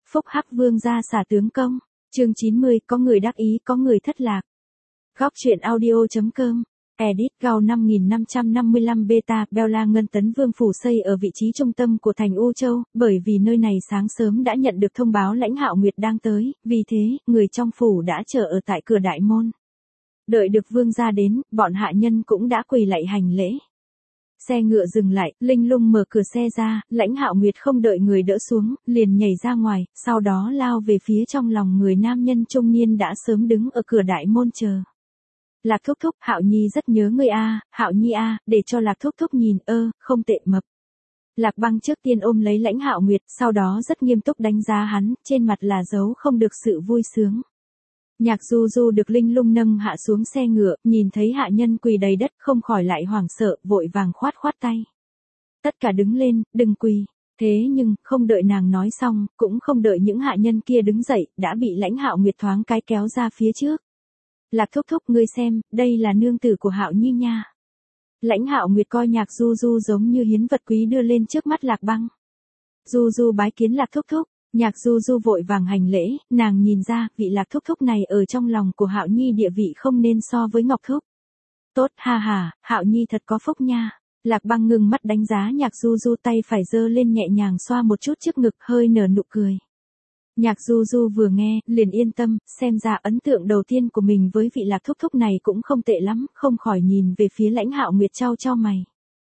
Phúc Hắc Vương gia xả tướng công. Chương 90, có người đắc ý, có người thất lạc. Góc truyện audio.com. Edit Gao 5555 Beta Bella Ngân Tấn Vương phủ xây ở vị trí trung tâm của thành U Châu, bởi vì nơi này sáng sớm đã nhận được thông báo Lãnh Hạo Nguyệt đang tới, vì thế, người trong phủ đã chờ ở tại cửa đại môn. Đợi được vương gia đến, bọn hạ nhân cũng đã quỳ lạy hành lễ. Xe ngựa dừng lại, Linh Lung mở cửa xe ra, Lãnh Hạo Nguyệt không đợi người đỡ xuống, liền nhảy ra ngoài, sau đó lao về phía trong lòng người nam nhân trung niên đã sớm đứng ở cửa đại môn chờ. Lạc thúc thúc, Hạo Nhi rất nhớ ngươi a, Hạo Nhi a, để cho Lạc thúc thúc nhìn, không tệ mập. Lạc Băng trước tiên ôm lấy Lãnh Hạo Nguyệt, sau đó rất nghiêm túc đánh giá hắn, trên mặt là dấu không được sự vui sướng. Nhạc Du Du được Linh Lung nâng hạ xuống xe ngựa, nhìn thấy hạ nhân quỳ đầy đất không khỏi lại hoảng sợ, vội vàng khoát khoát tay. Tất cả đứng lên, đừng quỳ. Thế nhưng, không đợi nàng nói xong, cũng không đợi những hạ nhân kia đứng dậy, đã bị Lãnh Hạo Nguyệt thoáng cái kéo ra phía trước. Lạc thúc thúc, ngươi xem, đây là nương tử của Hạo Nhi nha. Lãnh Hạo Nguyệt coi Nhạc Du Du giống như hiến vật quý đưa lên trước mắt Lạc Băng. Du Du bái kiến Lạc thúc thúc. Nhạc Du Du vội vàng hành lễ, nàng nhìn ra, vị Lạc thúc thúc này ở trong lòng của Hạo Nhi địa vị không nên so với Ngọc thúc. Tốt, ha ha, Hạo Nhi thật có phúc nha. Lạc Băng ngừng mắt đánh giá Nhạc Du Du, tay phải giơ lên nhẹ nhàng xoa một chút trước ngực, hơi nở nụ cười. Nhạc Du Du vừa nghe, liền yên tâm, xem ra ấn tượng đầu tiên của mình với vị Lạc thúc thúc này cũng không tệ lắm, không khỏi nhìn về phía Lãnh Hạo Nguyệt chau mày.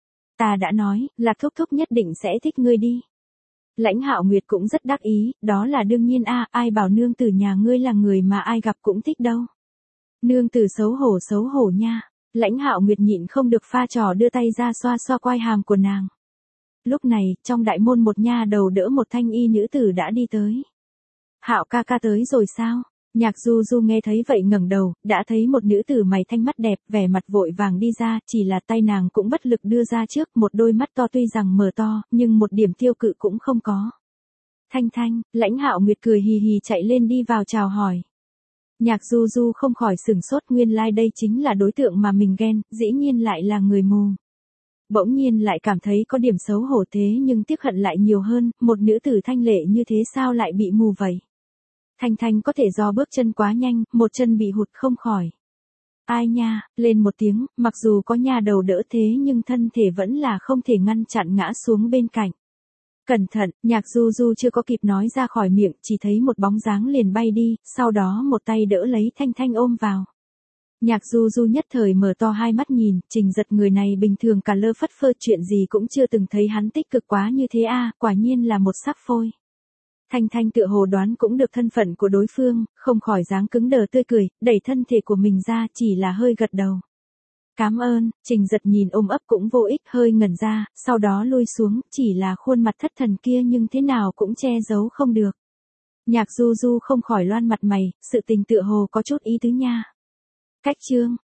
Ta đã nói, Lạc thúc thúc nhất định sẽ thích ngươi đi. Lãnh Hạo Nguyệt cũng rất đắc ý, đó là đương nhiên a, ai bảo nương tử nhà ngươi là người mà ai gặp cũng thích đâu. Nương tử xấu hổ nha. Lãnh Hạo Nguyệt nhịn không được pha trò đưa tay ra xoa xoa quai hàm của nàng. Lúc này, trong đại môn một nha đầu đỡ một thanh y nữ tử đã đi tới. Hạo ca ca tới rồi sao? Nhạc Du Du nghe thấy vậy ngẩng đầu, đã thấy một nữ tử mày thanh mắt đẹp, vẻ mặt vội vàng đi ra, chỉ là tay nàng cũng bất lực đưa ra trước, một đôi mắt to tuy rằng mở to, nhưng một điểm tiêu cự cũng không có. Thanh Thanh, Lãnh Hạo Nguyệt cười hì hì chạy lên đi vào chào hỏi. Nhạc Du Du không khỏi sửng sốt, nguyên lai đây chính là đối tượng mà mình ghen, dĩ nhiên lại là người mù. Bỗng nhiên lại cảm thấy có điểm xấu hổ, thế nhưng tiếc hận lại nhiều hơn, một nữ tử thanh lệ như thế sao lại bị mù vậy? Thanh Thanh có thể do bước chân quá nhanh, một chân bị hụt không khỏi. Ai nha, lên một tiếng, mặc dù có nha đầu đỡ thế nhưng thân thể vẫn là không thể ngăn chặn ngã xuống bên cạnh. Cẩn thận, Nhạc Du Du chưa có kịp nói ra khỏi miệng, chỉ thấy một bóng dáng liền bay đi, sau đó một tay đỡ lấy Thanh Thanh ôm vào. Nhạc Du Du nhất thời mở to hai mắt nhìn, Trình Giật người này bình thường cả lơ phất phơ, chuyện gì cũng chưa từng thấy hắn tích cực quá như thế a, quả nhiên là một sắc phôi. Thanh Thanh tựa hồ đoán cũng được thân phận của đối phương, không khỏi dáng cứng đờ tươi cười, đẩy thân thể của mình ra, chỉ là hơi gật đầu. Cảm ơn. Trình Giật nhìn ôm ấp cũng vô ích, hơi ngẩn ra, sau đó lui xuống, chỉ là khuôn mặt thất thần kia nhưng thế nào cũng che giấu không được. Nhạc Du Du không khỏi loan mặt mày, sự tình tựa hồ có chút ý tứ nha. Cách chương,